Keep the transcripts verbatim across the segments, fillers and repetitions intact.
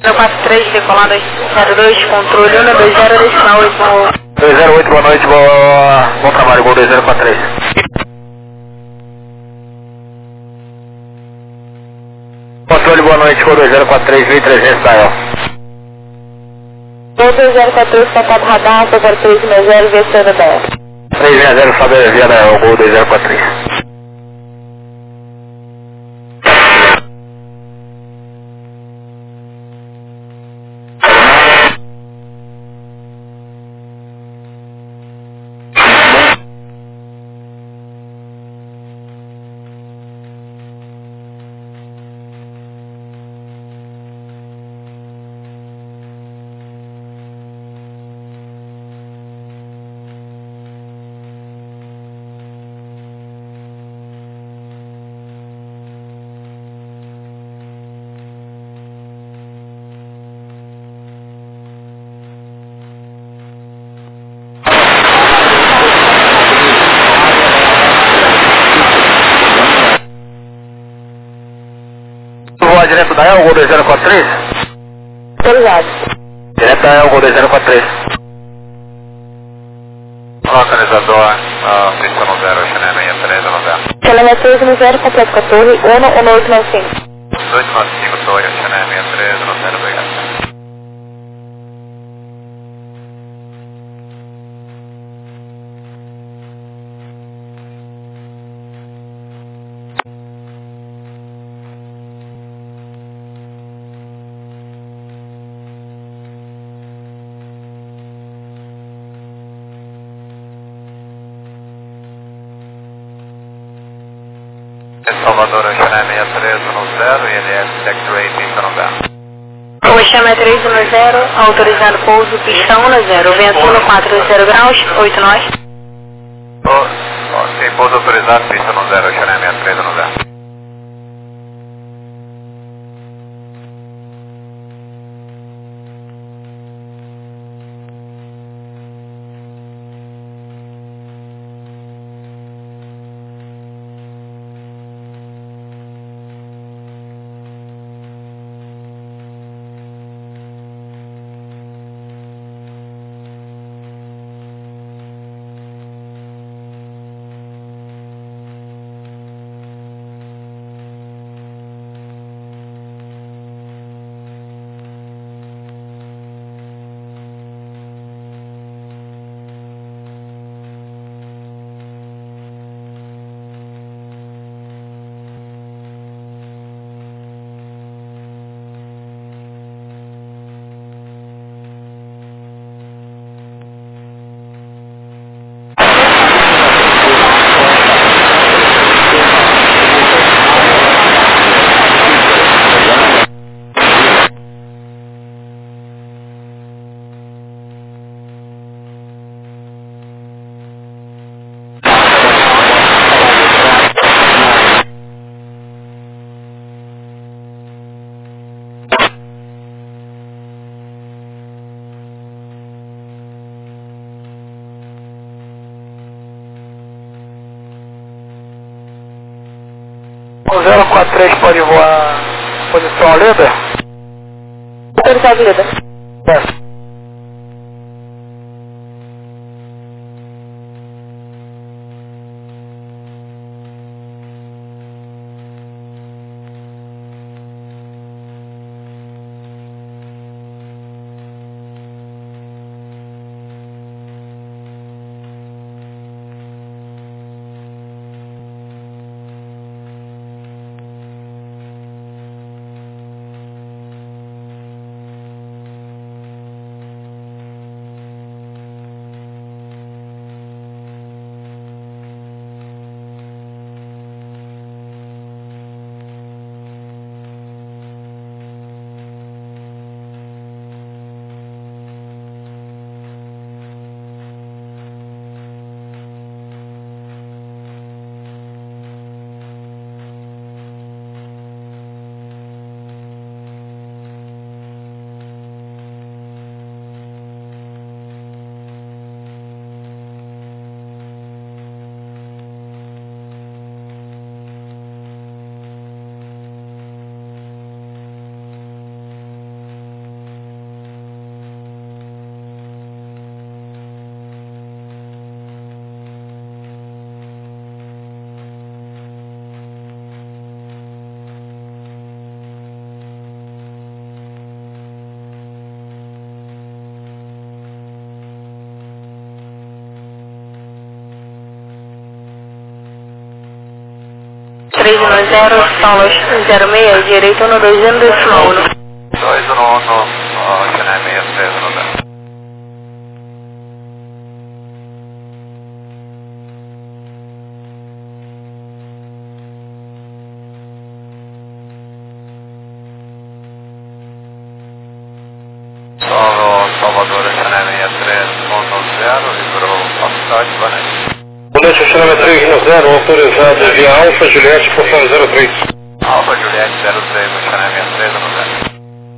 zero quatro três, decolando zero dois, controle um dois zero, decimal oito, bom. dois zero oito, boa noite, boa... bom trabalho, gol dois zero quatro três. Controle, boa noite, gol dois zero quatro três, mil e trezentos, dial. Gol dois zero quatro três, tocado radar, zero três seis zero, V C da dial. três seis zero, sobe via dial, gol dois zero quatro três. Voar direto da El, gol dois zero quatro três? Autorizado. Direto da El, gol dois zero quatro três. Localizador, uh, pista no zero, China seis três no zero. China seis no zero, completo com a torre, um um oito nove cinco. dois nove cinco, torre, China seis três no zero, obrigado. Salvador, China seis três no zero, I L S X-Ray, pista no zero. O chama três um zero, autorizado pouso, pista um zero, vento um quatro zero graus, oito nós. Oh, ok, pouso autorizado, pista no zero, China seis três no zero. O zero quatro três pode voar posição líder? Autorizado, líder. É. zero, Solos zero seis, direito um dois um, décima um. dois um um, Chennai seis três um zero. Solo Salvador, Chennai seis três um zero, livrou Foxtrot, boa noite. Boa noite, Chennai três um zero, autorizado via Alfa Juliette, porção zero três. Alfa Juliette zero três, Chennai seis três um zero.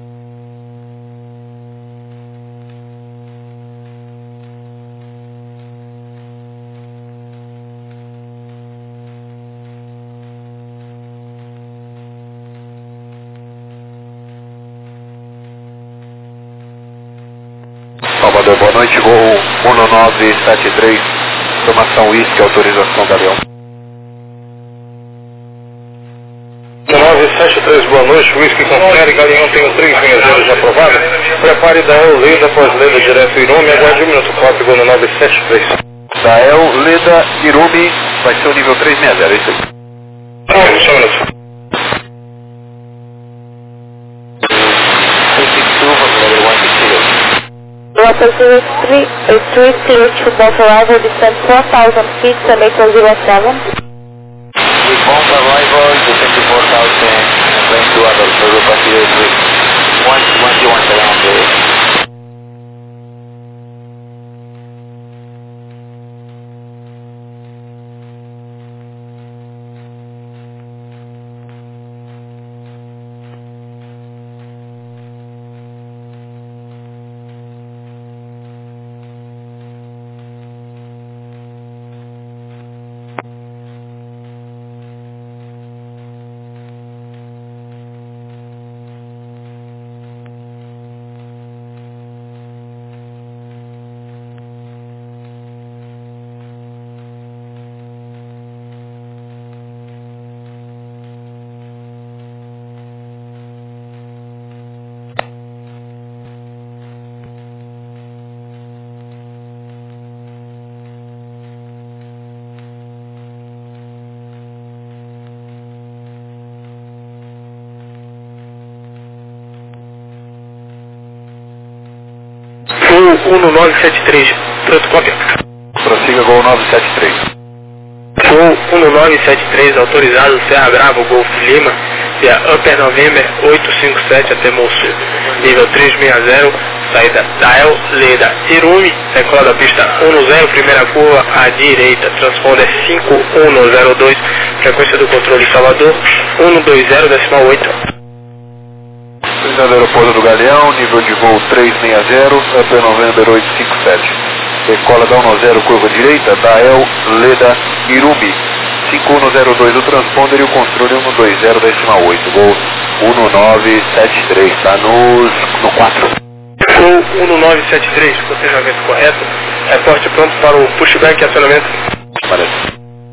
Salvador, boa noite, voo um nove sete três, informação Whisky, autorização Galeão. um nove sete três, boa noite, Whisky confere, Galeão tem o três seis zero já aprovado. Prepare da El Leda, após Leda direto Irumi, aguarde um minuto, código no nove sete três. Da El Leda Irumi, vai ser o nível três seis zero, é isso aí. Não, só um minuto. Local zero three, eight three, clear to both arrival, descend four thousand feet, Seneca zero seven. With bomb arrival, descend four thousand, and plane to Adolf, Europa zero three. One, one, two, one, around the... um nove sete três, pronto, cópia. Prossiga Gol nove sete três. Gol um nove sete três, autorizado Serra Bravo, Golf Lima, via Upper November oito cinco sete até Mosul. Nível três seis zero, saída da El Leda Irumi, decola da pista um zero, primeira curva à direita, transponder cinco um zero dois, frequência do controle Salvador um dois zero, decimal oito. Pista do aeroporto do Galeão, nível de voo três seis zero, Upper November oito cinco sete. Decola da um zero, curva direita, da El Leda Irumi, cinco um zero dois o transponder e o controle um dois zero, decimal oito. Gol um nove sete três, está nos, no quatro. Gol um nove sete três, planejamento correto, reporte pronto para o pushback e acionamento. Parece.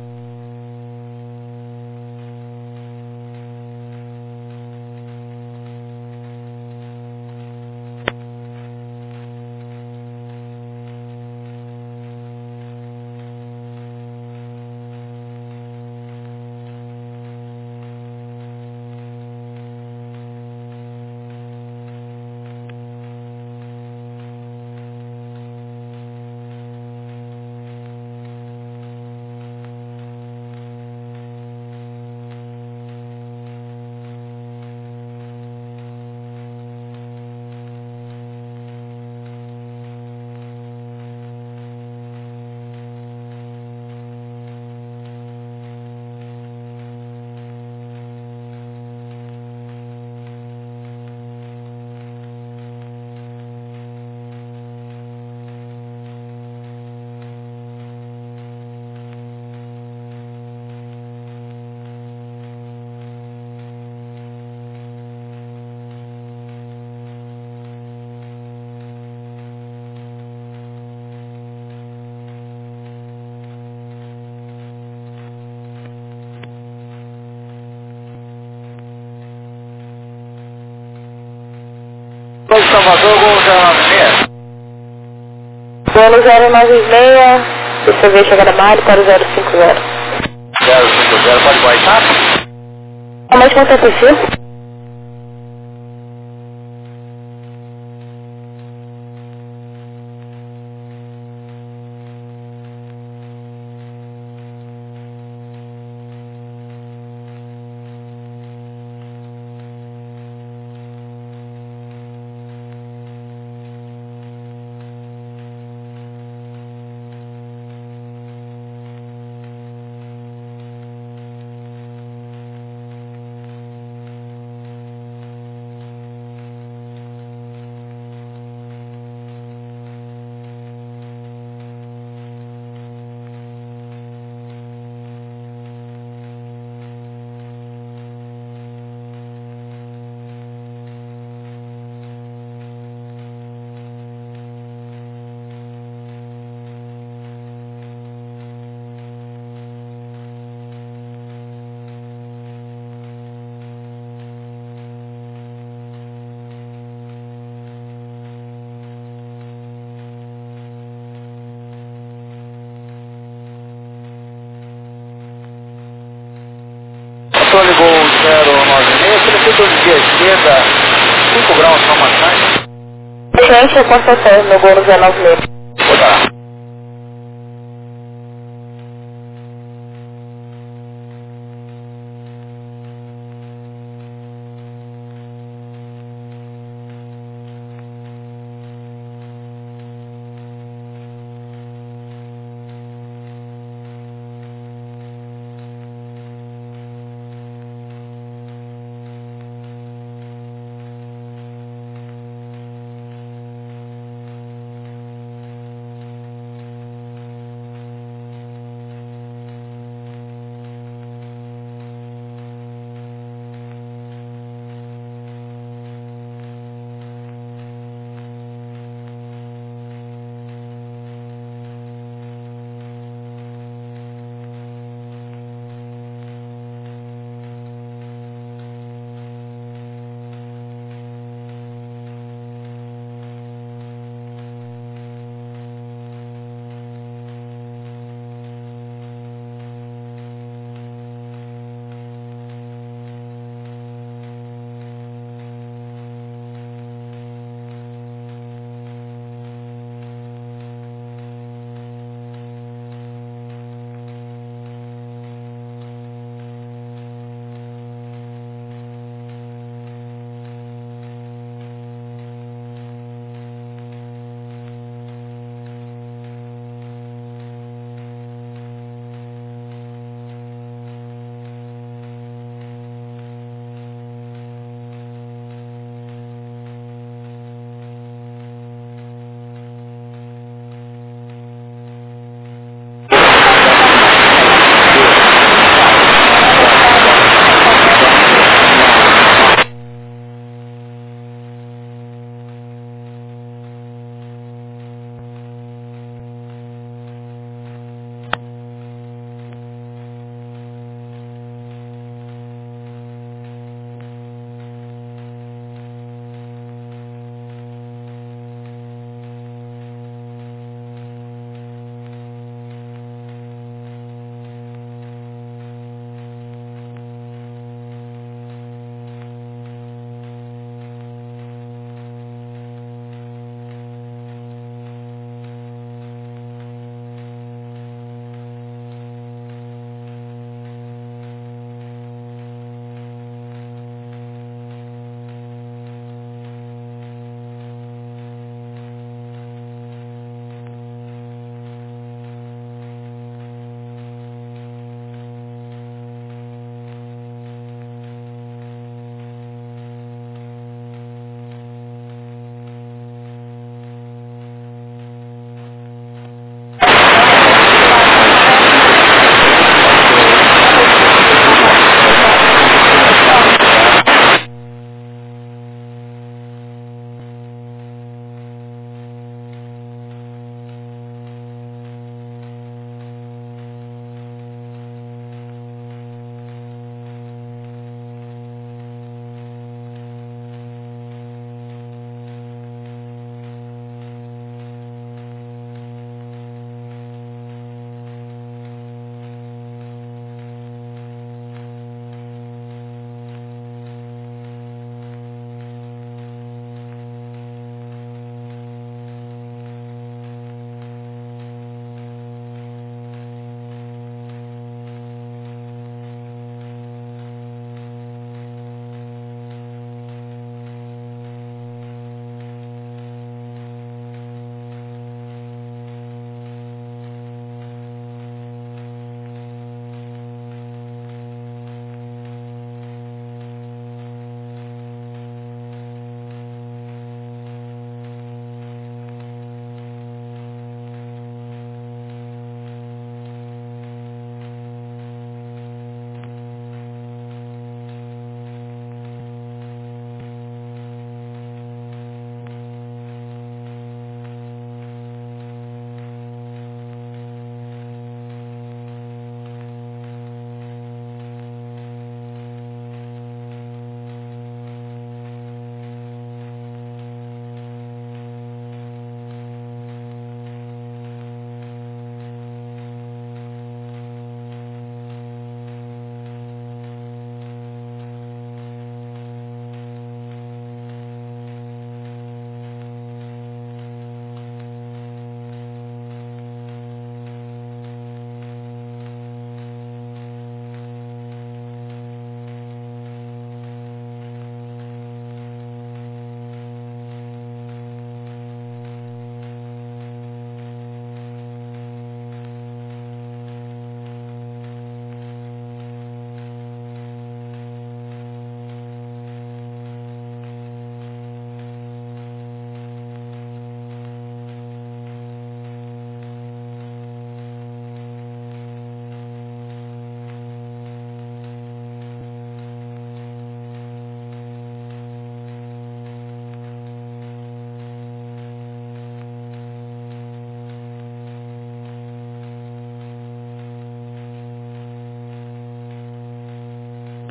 Salvador, Gol zero nove seis. Gol zero nove seis, deixa eu ver, chegada Mário para o zero cinco zero. zero cinco zero, pode baixar? Como é que você é perfil? Controle Gol zero nove seis, seletor de via esquerda, cinco graus para massagem. Gente, eu constatei no Gol zero nove seis. Vou dar.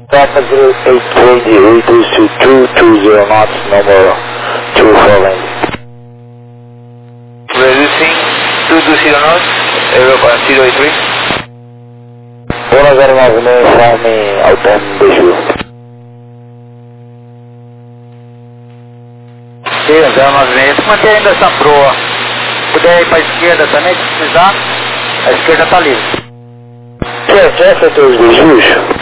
Papa zero eight three, reduce to two two zero knots, number two four landing. Reducing two two zero knots, Europa zero eight three. um zero nove seis, informe Alpine Beiju. zero zero nove seis, mantém ainda essa proa. Se puder ir para a esquerda também, se precisar, a esquerda está livre. Certo, essa é os Beijus.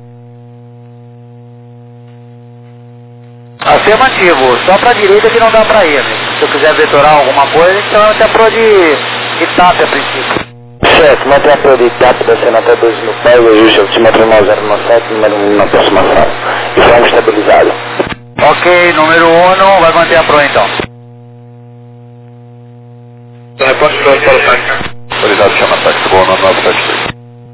Afirmativo, só para a direita que não dá para ir. Se eu quiser vetorar alguma coisa, então até a proa de Itap a princípio. Certo, mantém a proa de Itap, descendo até dois mil pés, ajuste altimetro nove zero nove sete, número um na aproximação. E frango estabilizado. Ok, número um, vai manter a proa então. Reporte pronto para o táxi. Autorizado, chama táxi, boa nove nove sete três.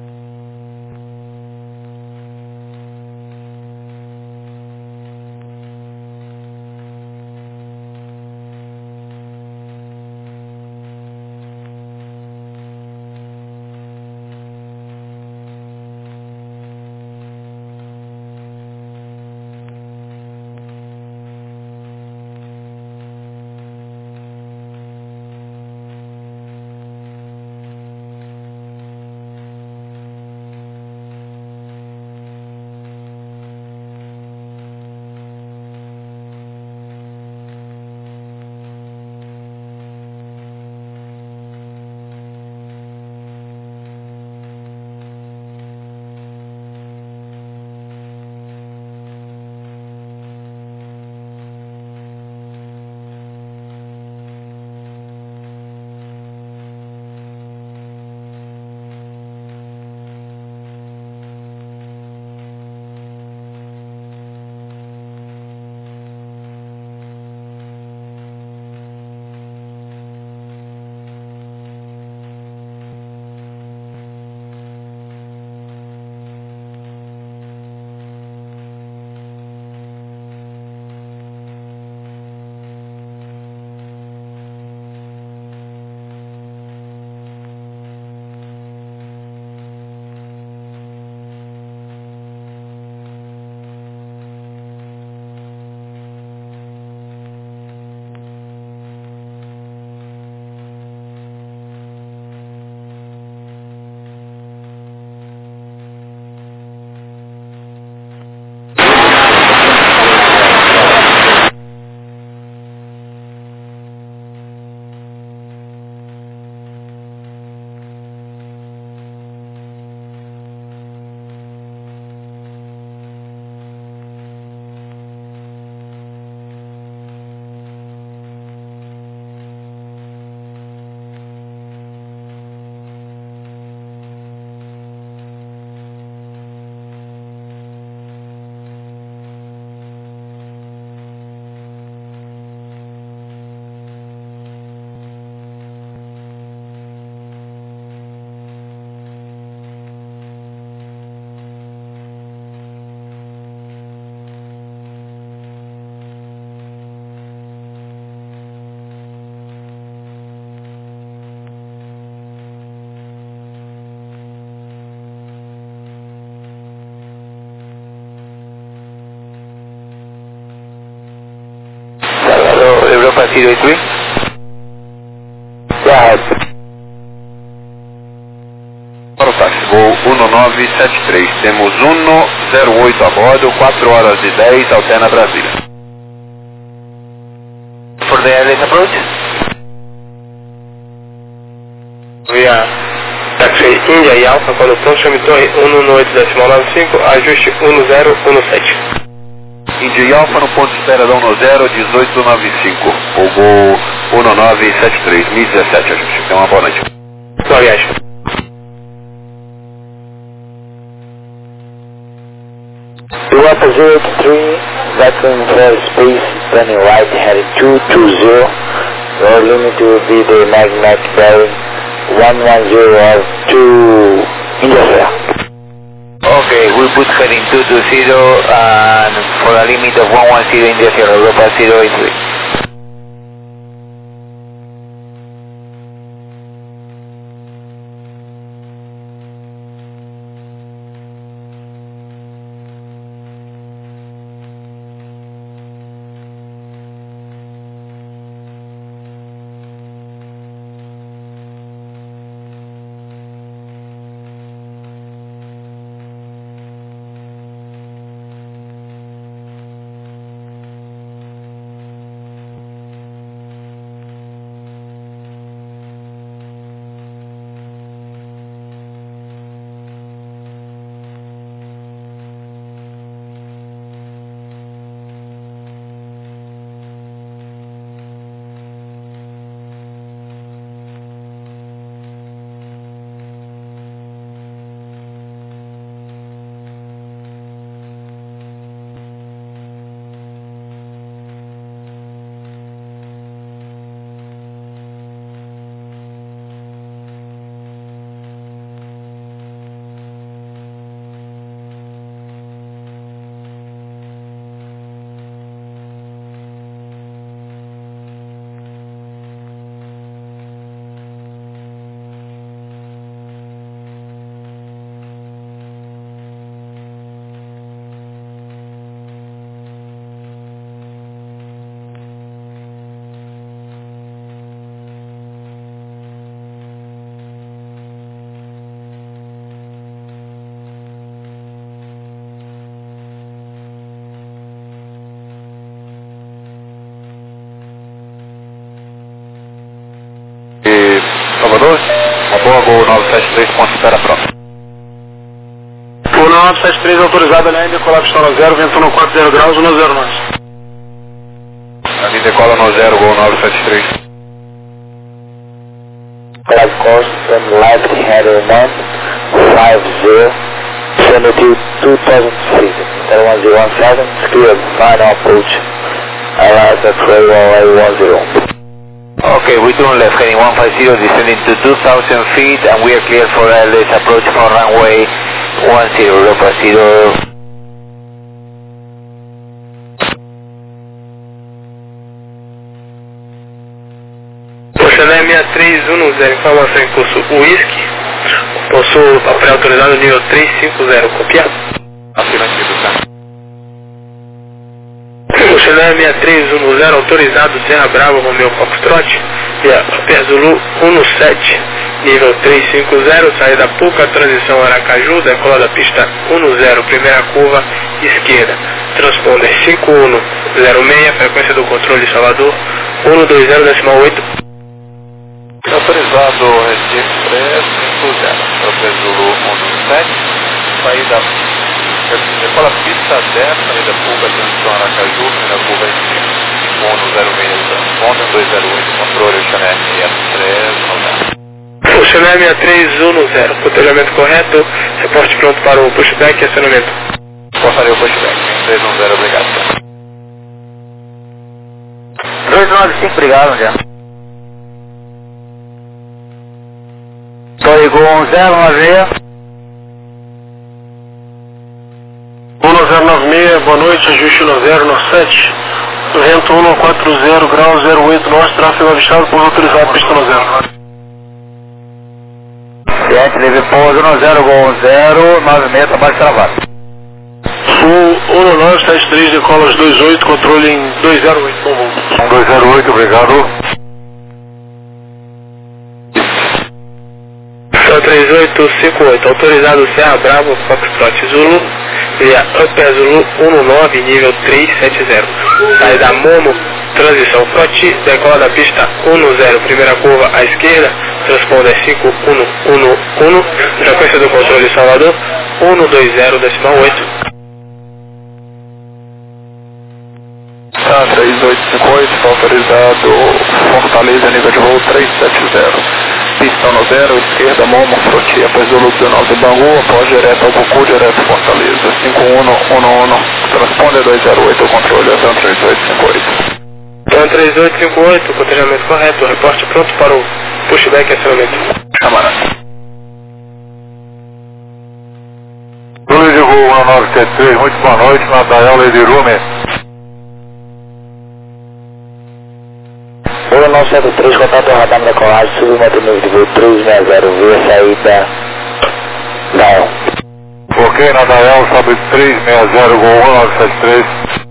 Europa zero eight three. Yeah. Para o táxi, voo um nove sete três, temos um zero oito a bordo, quatro horas e dez, alterna Brasília. For the airless approach? Via táxi Índia e Alfa, condução, chame torre um oito decimal nove cinco, ajuste um zero um sete. Índia e Alfa no ponto de espera da um zero dezoito nove cinco, o voo um nove sete três, mil e dezessete, ajuste. Tenha uma boa noite. Boa viagem. Europa zero eight three, vectoring for space, turning right, heading two two zero. Your limit will be the magnetic bearing one one zero of two India Fair. Okay, we put heading two two zero and for a limit of one one zero India Sierra, Europa zero eight three. sete três, ponto espera próximo. um nove sete três autorizado, além de decolar pistão zero, vento no quatro zero graus, um zero nove. A mim decola no zero, gol nove sete três. Flight course from left header one five zero, seventy two thousand feet, one zero one seven, cleared, final approach, arrived at runway one zero. Okay, we turn left heading one five zero, descending to two thousand feet, and we are clear for L S approach for runway one zero, Europa zero. Oceané seis três um zero, informação em curso Whisky, possui papel autorizado nível três cinco zero, copiado. Afirmativo, tá? Oceané seis três um zero, autorizado Serra Bravo, Romeo Foxtrot, via Upper Zulu um sete, nível três cinco zero, saída Puca, transição Aracaju, decola da pista um zero, primeira curva, esquerda, transponder cinco um zero seis, frequência do controle Salvador, um dois zero decimal oito. Autorizado Recife três cinco zero, Upper Zulu um sete, saída, decola pista dez, saída Puca, transição Aracaju, primeira curva esquerda, cinco um zero seis, transponder dois zero oito, controle Oceané seis três um zero. Oceané seis três um zero, cotejamento correto, reporte pronto para o pushback e acionamento. Portaria o pushback, seis três um zero, obrigado. dois nove cinco, obrigado, já. Código um zero nove seis. um zero nove seis, boa noite, ajuste um zero nove sete, vento um quatro zero graus zero oito, nosso tráfego avistado por autorizado pista um zero. Cliente, livre pouso um zero, gol um zero nove seis, abaixo travado. Sul um nove sete três, decola dois oito, controle em dois zero oito, bom voo. um dois zero oito, obrigado. São três oito cinco oito, autorizado Serra Bravo, Foxtrot Zulu, via Upper Zulu um nove, nível três sete zero. Saída Mono, transição Froti, decola da pista um zero, primeira curva à esquerda, transponder cinco um um um, frequência do controle Salvador, um dois zero decimal oito. Tá, três oito cinco oito, está autorizado Fortaleza, nível de voo três sete zero. Pista no zero, esquerda, Momo, Froti, após Zulu dezenove de Bangu, após direto ao Bucu, direto Fortaleza, cinco um um um, transponder dois zero oito, controle, até três oito cinco oito. Então três oito cinco oito, cotejamento correto, reporte pronto para o pushback e acionamento. Camarada. Zulu de voo um nove sete três, muito boa noite, Natael Ledirume. um nove sete três, contato ao radar da decolagem, submete nível de voo três seis zero, via saída Gael. Ok, Natael, sobe três seis zero, gol um nove sete três.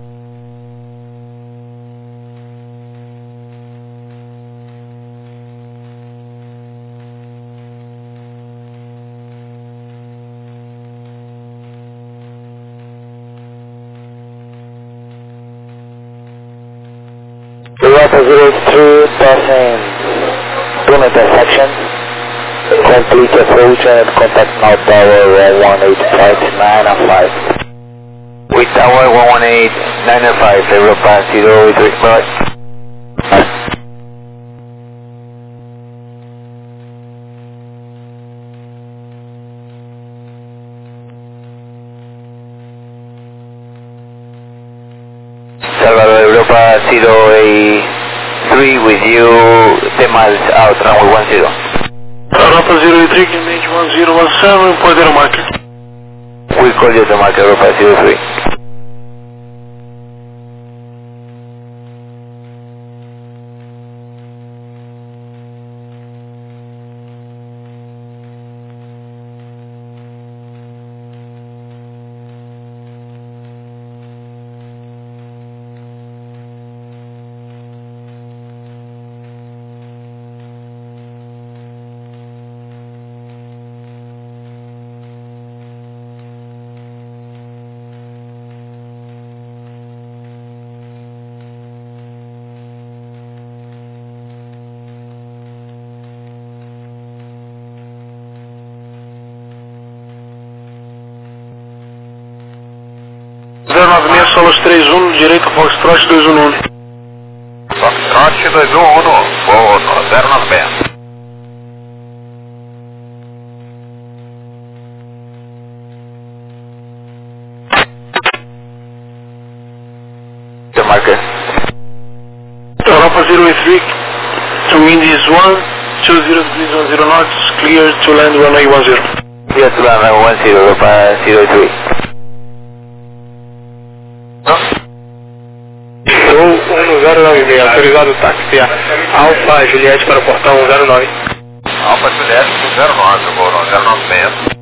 Europa zero three, passing Dune intersection, complete approach and contact now tower one one eight five nine five. With tower one one eight nine five, Europa zero three, bye. Salvador, Europa zero three with you, ten miles out, runway one zero. Europa zero three, Gimage one zero one seven, poder market. We call you the mark, Europa zero three. nove seis, Solos três um, direito Foxtrot dois um um. Foxtrot dois um um, voo no zero nove seis. The marker. Alpha zero eight three, to wind is one, two zero degrees one zero knots, clear to land runway one zero. Clear to land runway one zero, Alpha zero three. Show um zero nove seis, autorizado o táxi Alpha Juliette para o portão um zero nove. Alpha Juliette zero nove, voo no zero nove seis.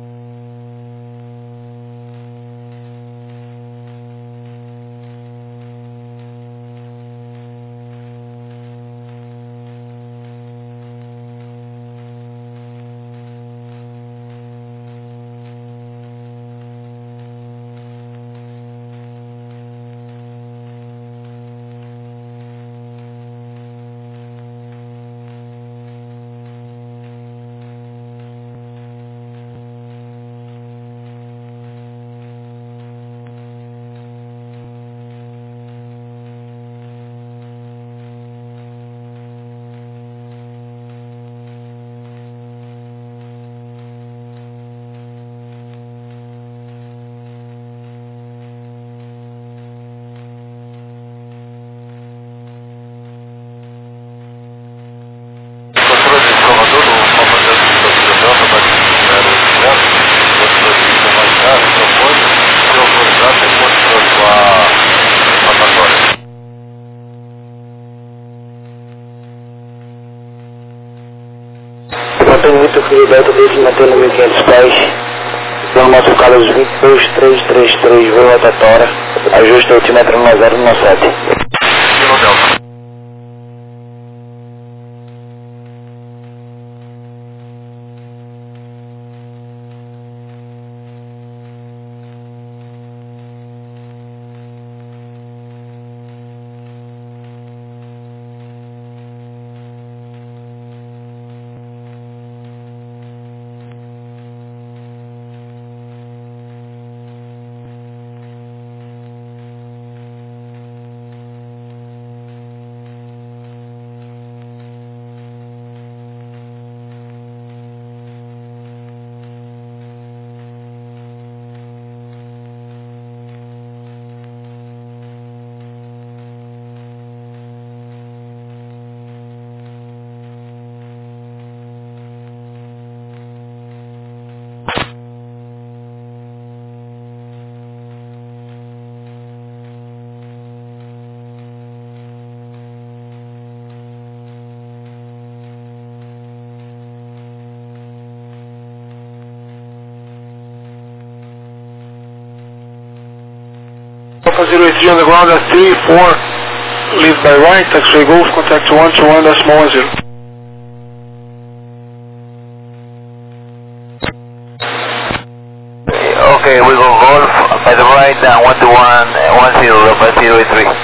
Mantém muito frio, Delta desse mantendo mil e quinhentos pés. Plano nosso Carlos vinte e dois três três três, voo rotatória. Ajuste altímetro no zero um sete. Kilo Delta. Alpha zero eight three on the ground at three four, leave by right, taxiway Golf, contact one two one decimal one zero. Okay, we go Golf by the right and one two one one zero, Alpha zero eight three.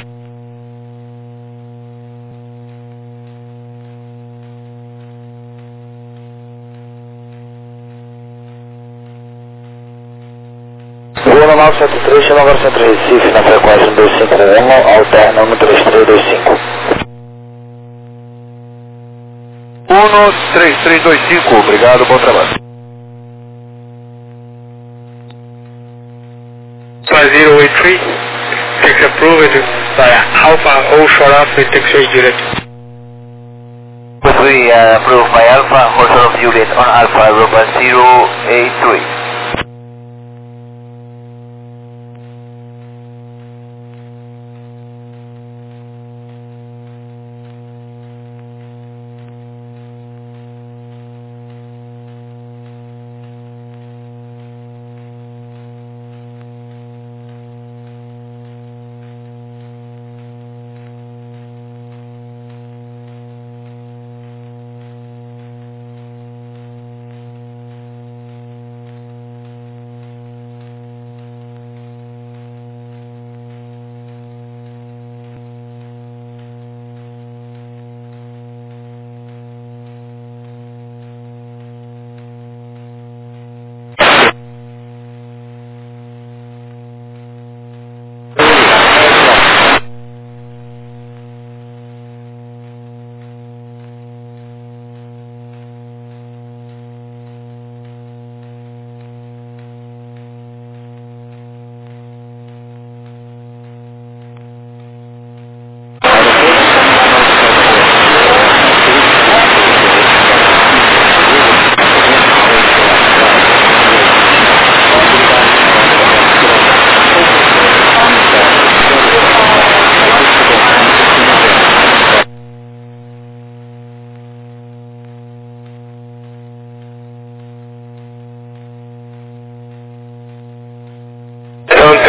Voo normal sete três, chama agora Centro Recife na frequência um dois cinco um, alterna um três três dois cinco. um três três dois cinco, obrigado, bom trabalho. Alpha zero eight three, takes approved by Alpha O short up with taxi direct. But we uh, approved by Alpha, also of Juliet on Alpha, Alpha zero eight three.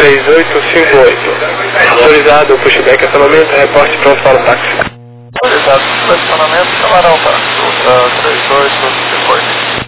três oito cinco oito. Autorizado o pushback, acionamento, reporte pronto para o táxi. Autorizado o estacionamento, camarão para Dutra três oito cinco oito.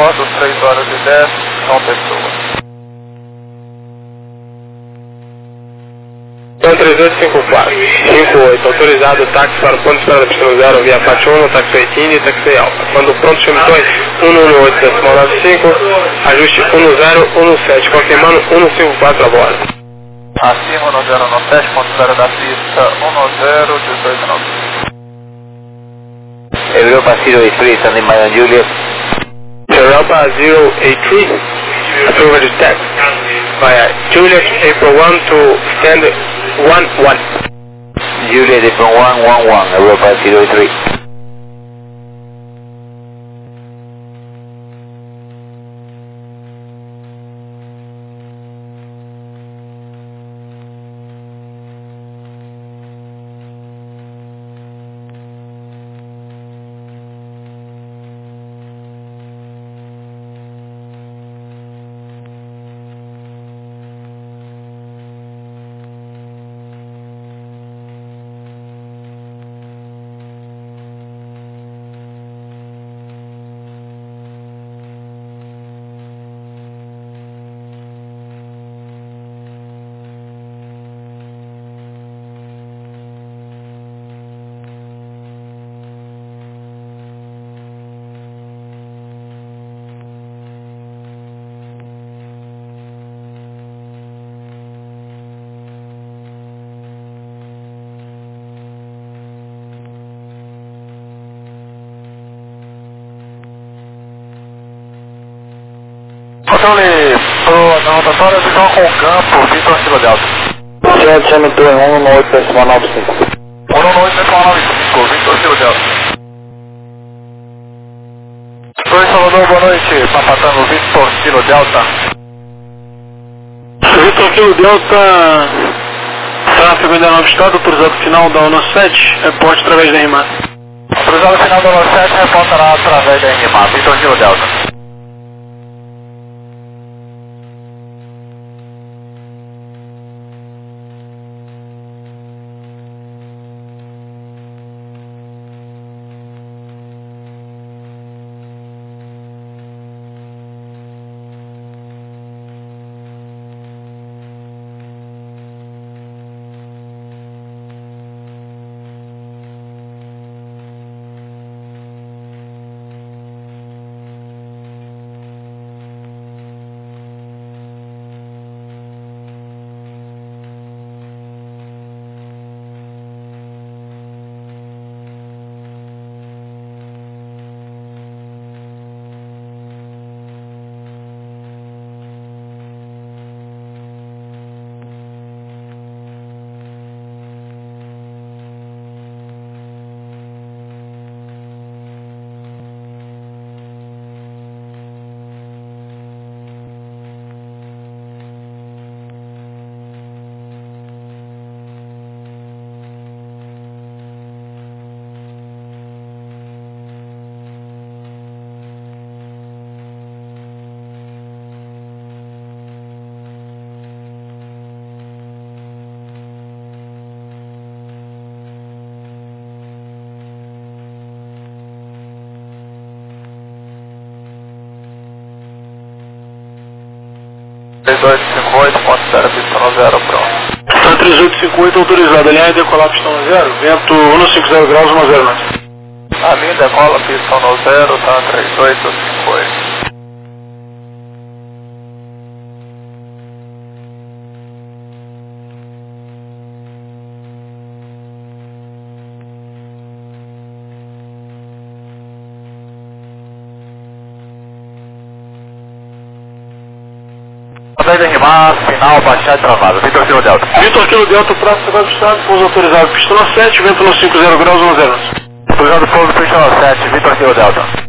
bordo, três horas e dez, João Pessoa. Então três oito cinco quatro, cinco oito, autorizado táxi para o ponto de espera da pista zero, via Fat um, táxi oitini e táxi Alfa. Quando pronto, chame dois, um um oito, decimal nove cinco, ajuste um zero um sete, confirmando um cinco quatro a bordo. Acima um zero um sete, ponto zero da pista, um zero um oito nove. Europa zero eight three, standing by on Juliet. Europa zero eight three, approved tax via Juliet April one to stand one one. Juliet April one one one, Europa zero eight three. Controle pro na rotatória, visão com campo, Vitor Kilo Delta. Senhor, chame dois um um oito, decimal nove cinco. um um oito, decimal nove cinco, Vitor Kilo Delta. Oi, Salvador, boa noite. Papatano, Vitor Kilo Delta. Vitor Kilo Delta, tráfego ainda não avistado, autorizado final da ONU sete, reporte através da R M A. Autorizado final da ONU sete, reportará através da R M A, Vitor Kilo Delta. três oito cinco oito, ponto zero, pista zero, pronto. Então três oito cinco oito autorizado, alinhar e decolar pista zero, vento um cinco zero graus, um zero nove. A linha decola pista zero, tá três oito cinco oito. Através da R M A, final, baixar e travada. Vitor Kilo Delta. Vitor Kilo Delta, tráfego vai avistado, pouso autorizado, pista sete, vento um cinco zero graus, um zero nove. Autorizado pouso, pista sete, Vitor Kilo Delta.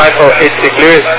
five four eight C clear.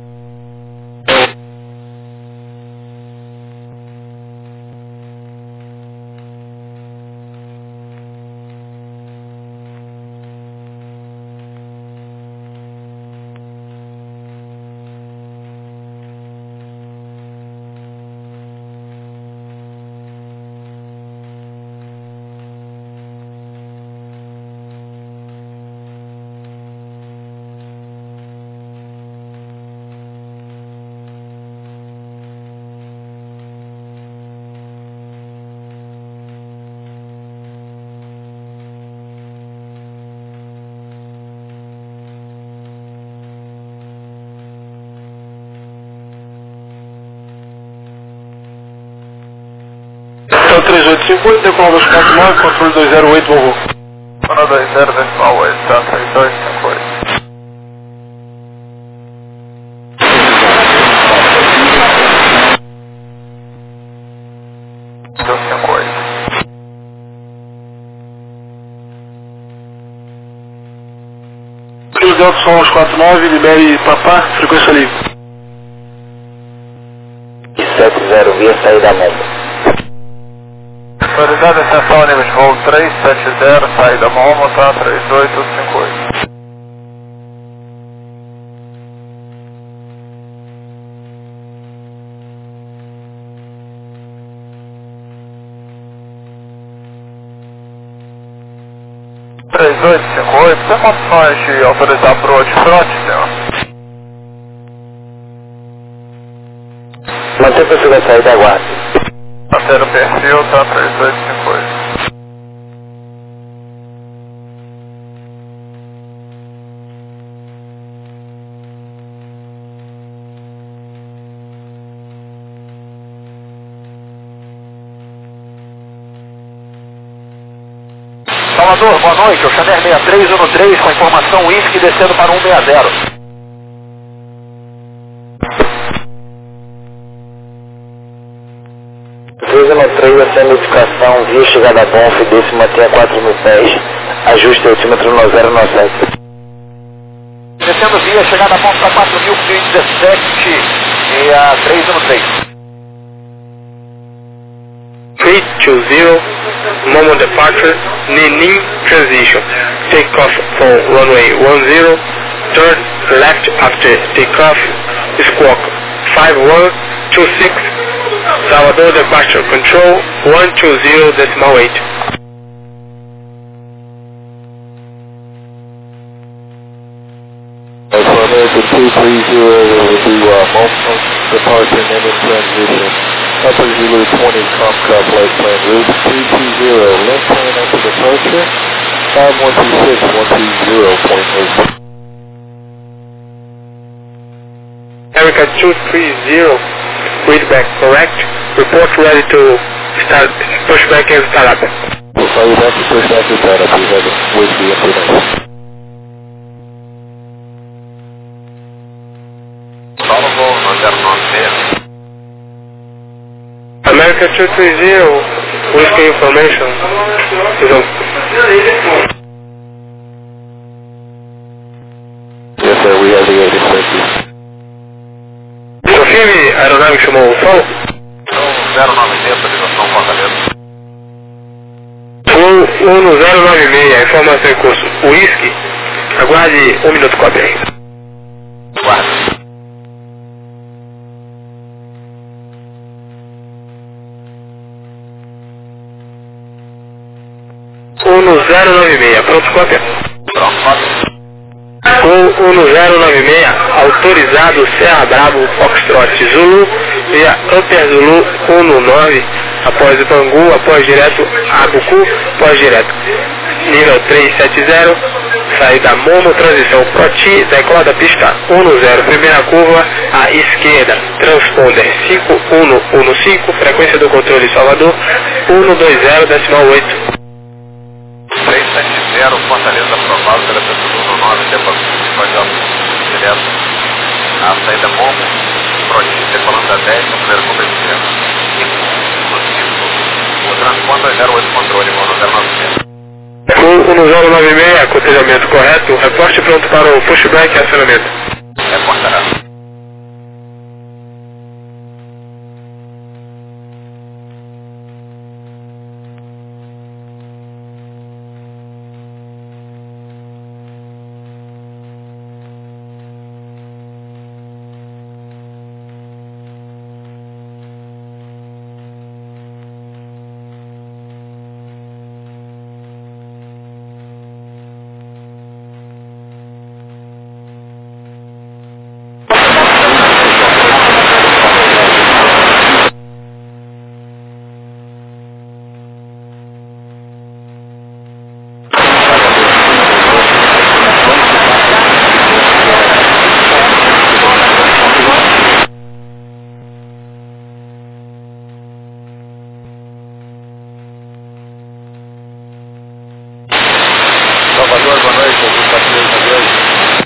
Então três oito cinco oito, decola dois quatro nove, controle dois zero oito, Volvo. Controle dois zero decimal oito, tá, três dois cinco oito. dois cinco oito. Cruz Delta Som dois quatro nove, libere Papá, frequência livre. sete zero via saída Momo. Autorizado extensão nível de voo três sete zero, saída Momo, tá, três oito cinco oito. três oito cinco oito, tem condições de autorizar para o Outfront, senhor? Manter perfil da saída, aguarde. Manter o perfil, tá, três oito cinco oito. Salvador, boa noite, o Chanel sessenta e três um três com informação whisky descendo para um sessenta. três um três, essa notificação, via chegada bom, Fidesse mantenha quatro mil pés, ajuste altímetro no zero nove sete. Descendo via chegada bom para quatro mil dezessete e a três um três. three two zero, Momo departure, Nenin transition. Take off for runway one zero, turn left after takeoff, squawk five one two six, Salvador departure control one two zero decimal eight. American two three zero will do uh, Momo departure and in transition. Upper Zulu twenty Comcom flight plan route three two zero, left turn after departure, five one two six one two zero point eight. America two three zero, read back correct, report ready to start, push back and start up. We'll call you back to push back and start up, we have whiskey information. America two three zero, whiskey information. Yes sir, we have the eighty, thank you. Confirme, a aeronave chamou o sol? zero nove zero, ligação Fortaleza. Voo um zero nove seis, informação em curso. Whisky, aguarde um minuto com a B R. Guarda. um zero nove seis, pronto, cópia. Pronto, cópia. Voo um zero nove seis, autorizado Serra Bravo Foxtrot Zulu, via Upper Zulu um nove, após o Bangu, após direto Abucu, após direto. Nível três sete zero, saída Momo, transição Proti, decola da pista um zero, primeira curva, à esquerda, transponder cinco um um cinco, frequência do controle Salvador, um dois zero decimal oito. três sete zero, Fortaleza aprovado pela pessoa do nove, depois direto. A saída Momo, Proti, decolando da dez, no primeiro curva esquerda. cinco um cinco, o transponder zero oito controle, Momo zero nove zero. um zero nove seis, aconselhamento correto, reporte pronto para o pushback e acionamento. F one Canal. Salvador, boa noite, Azul quatro três nove oito.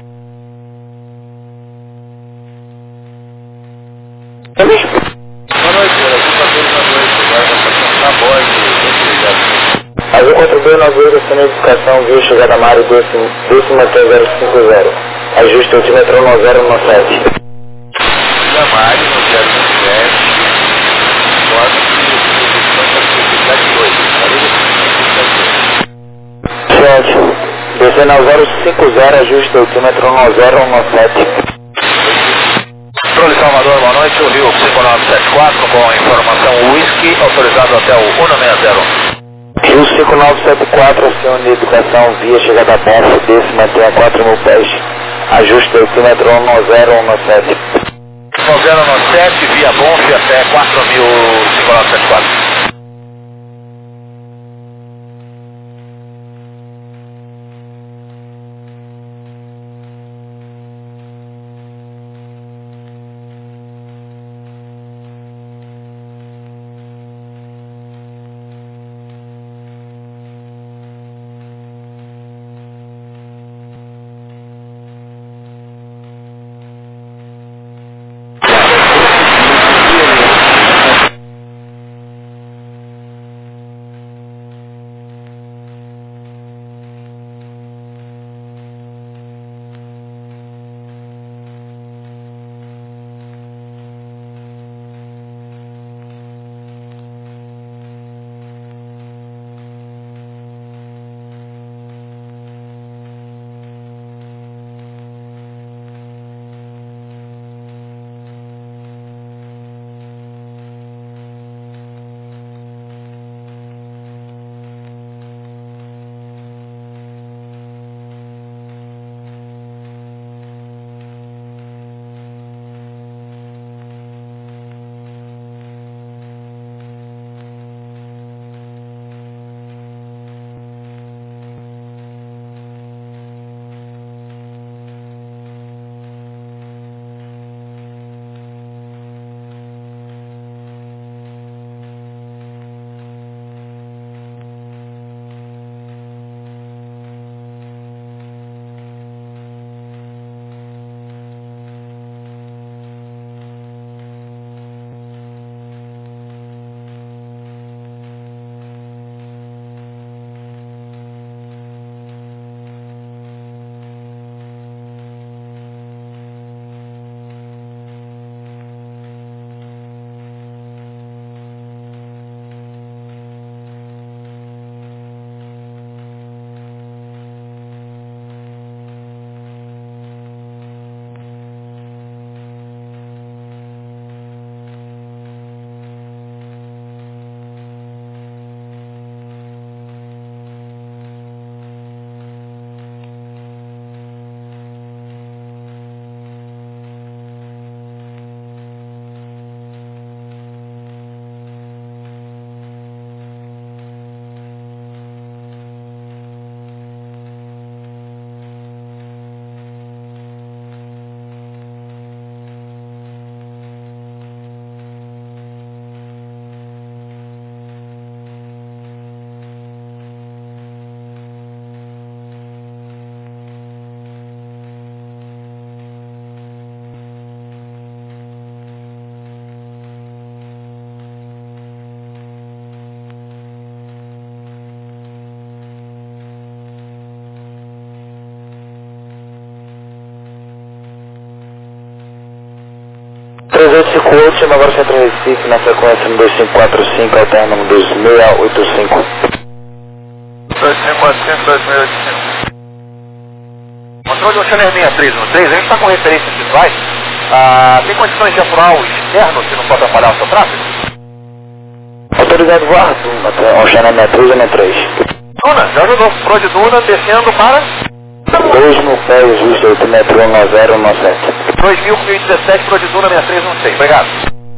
Boa noite, Azul quatro três nove oito, agora na estação Taborg, Azul quatro dois nove oito, aciona a edificação, viu chegada a Mário, décima três zero cinco zero. Ajuste altímetro nove zero nove sete. da Mário, no zero um sete, informa que a posição está especificada de dois. Ciente. Descendo ao zero cinco zero, ajuste altímetro nove zero nove sete. Controle Salvador, boa noite, o Rio cinco nove sete quatro com informação Whisky, autorizado até o um nove zero. Rio cinco nove sete quatro, acione de educação, via chegada a Bonf, desce, mantenha quatro mil pés. Ajuste altímetro nove zero nove sete. nove zero nove sete, via Bonf até quatro mil cinco nove sete quatro. três oito cinco oito, chama agora Centro Recife, na frequência no dois cinco quatro cinco, alterno dos seis oito cinco. dois cinco quatro cinco, dois seis oito cinco. Controle Oceaner sessenta e três no três, a gente está com referências visuais. Ah, tem condições de apurar o externo se não pode atrapalhar o seu tráfego? Autorizado voar, Oceaner sessenta e três, sessenta e três. Duna, já ajudou. Pro de Duna, descendo para... dois mil pés, justo oito metro um zero um sete. dois mil e dezessete, Pro de Duna, sessenta e três um seis. Obrigado.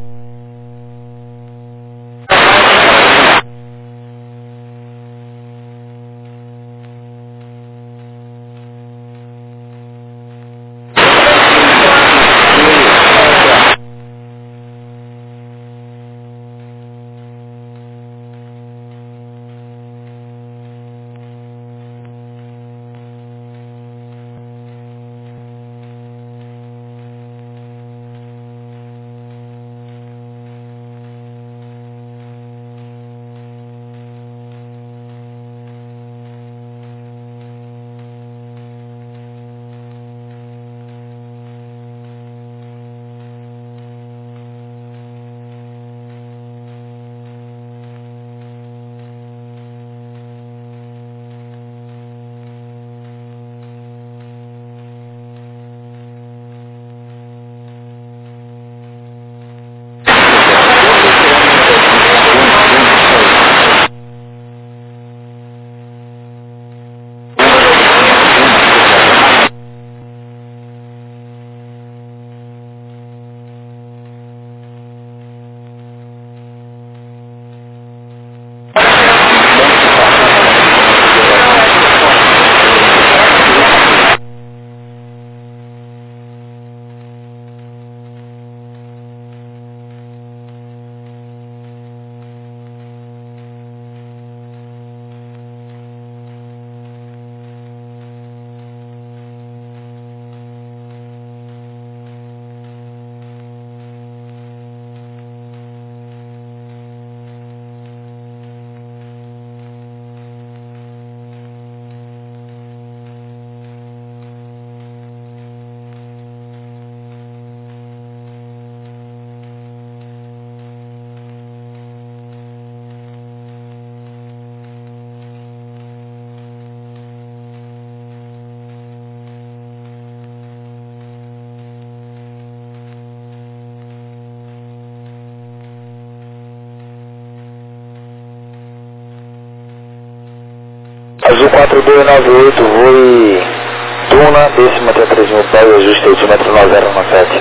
Azul quatro dois nove oito, voe Duna, décima até três mil pés, ajuste altimetro nove zero um sete.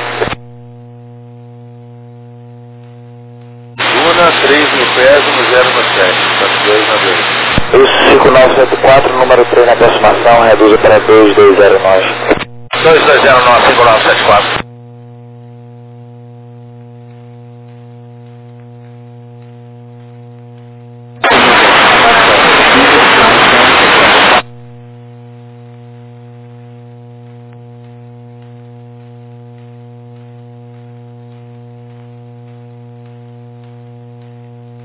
Duna, três mil pés, um zero um sete, dois na dois. Isso, cinco nove sete quatro, número três na aproximação, reduz para dois dois zero nove. dois dois zero nove, cinco nove sete quatro.